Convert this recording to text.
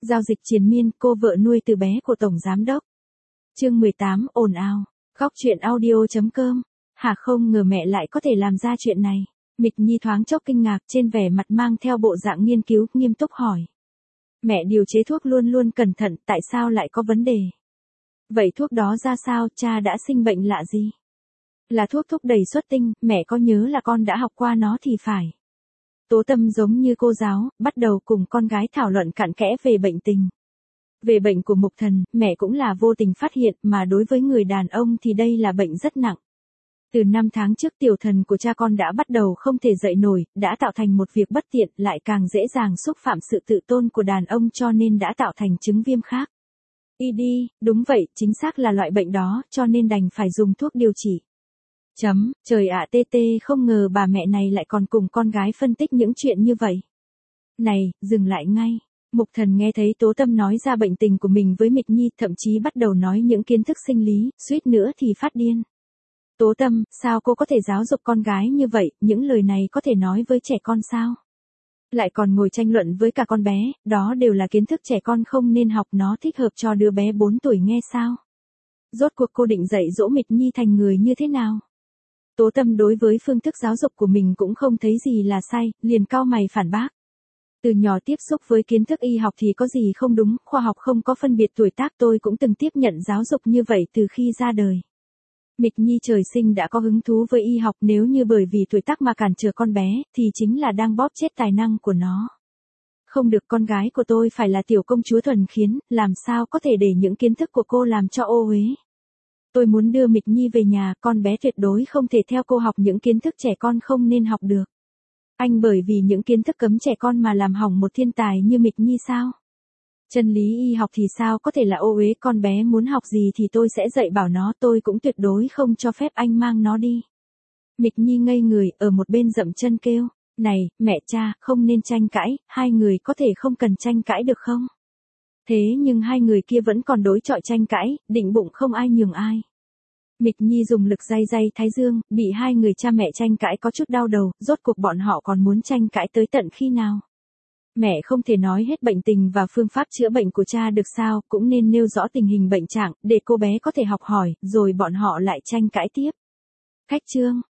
Giao dịch triền miên, cô vợ nuôi từ bé của Tổng Giám Đốc. Chương 18, ồn ào. Góc chuyện audio.com. Hả, không ngờ mẹ lại có thể làm ra chuyện này. Mịch Nhi thoáng chốc kinh ngạc, trên vẻ mặt mang theo bộ dạng nghiên cứu, nghiêm túc hỏi. Mẹ điều chế thuốc luôn luôn cẩn thận, tại sao lại có vấn đề? Vậy thuốc đó ra sao, cha đã sinh bệnh lạ gì? Là thuốc thúc đẩy xuất tinh, mẹ có nhớ là con đã học qua nó thì phải. Tố Tâm giống như cô giáo, bắt đầu cùng con gái thảo luận cặn kẽ về bệnh tình. Về bệnh của Mục Thần, mẹ cũng là vô tình phát hiện, mà đối với người đàn ông thì đây là bệnh rất nặng. Từ 5 tháng trước tiểu thần của cha con đã bắt đầu không thể dậy nổi, đã tạo thành một việc bất tiện, lại càng dễ dàng xúc phạm sự tự tôn của đàn ông, cho nên đã tạo thành chứng viêm khác. Đi, đúng vậy, chính xác là loại bệnh đó, cho nên đành phải dùng thuốc điều trị. Trời ạ, TT, không ngờ bà mẹ này lại còn cùng con gái phân tích những chuyện như vậy. Này, dừng lại ngay. Mục Thần nghe thấy Tố Tâm nói ra bệnh tình của mình với Mịch Nhi, thậm chí bắt đầu nói những kiến thức sinh lý, suýt nữa thì phát điên. Tố Tâm, sao cô có thể giáo dục con gái như vậy, những lời này có thể nói với trẻ con sao? Lại còn ngồi tranh luận với cả con bé, đó đều là kiến thức trẻ con không nên học, nó thích hợp cho đứa bé 4 tuổi nghe sao? Rốt cuộc cô định dạy dỗ Mịch Nhi thành người như thế nào? Tố Tâm đối với phương thức giáo dục của mình cũng không thấy gì là sai, liền cau mày phản bác. Từ nhỏ tiếp xúc với kiến thức y học thì có gì không đúng, khoa học không có phân biệt tuổi tác, tôi cũng từng tiếp nhận giáo dục như vậy từ khi ra đời. Mịch Nhi trời sinh đã có hứng thú với y học, nếu như bởi vì tuổi tác mà cản trở con bé, thì chính là đang bóp chết tài năng của nó. Không được, con gái của tôi phải là tiểu công chúa thuần khiết, làm sao có thể để những kiến thức của cô làm cho ô uế. Tôi muốn đưa Mịch Nhi về nhà, con bé tuyệt đối không thể theo cô học những kiến thức trẻ con không nên học được. Anh bởi vì những kiến thức cấm trẻ con mà làm hỏng một thiên tài như Mịch Nhi sao? Chân lý y học thì sao có thể là ô uế, con bé muốn học gì thì tôi sẽ dạy bảo nó, tôi cũng tuyệt đối không cho phép anh mang nó đi. Mịch Nhi ngây người, ở một bên dậm chân kêu, này, mẹ cha, không nên tranh cãi, hai người có thể không cần tranh cãi được không? Thế nhưng hai người kia vẫn còn đối chọi tranh cãi, định bụng không ai nhường ai. Mịch Nhi dùng lực day day thái dương, bị hai người cha mẹ tranh cãi có chút đau đầu, rốt cuộc bọn họ còn muốn tranh cãi tới tận khi nào? Mẹ không thể nói hết bệnh tình và phương pháp chữa bệnh của cha được sao, cũng nên nêu rõ tình hình bệnh trạng, để cô bé có thể học hỏi, rồi bọn họ lại tranh cãi tiếp. Khách trương,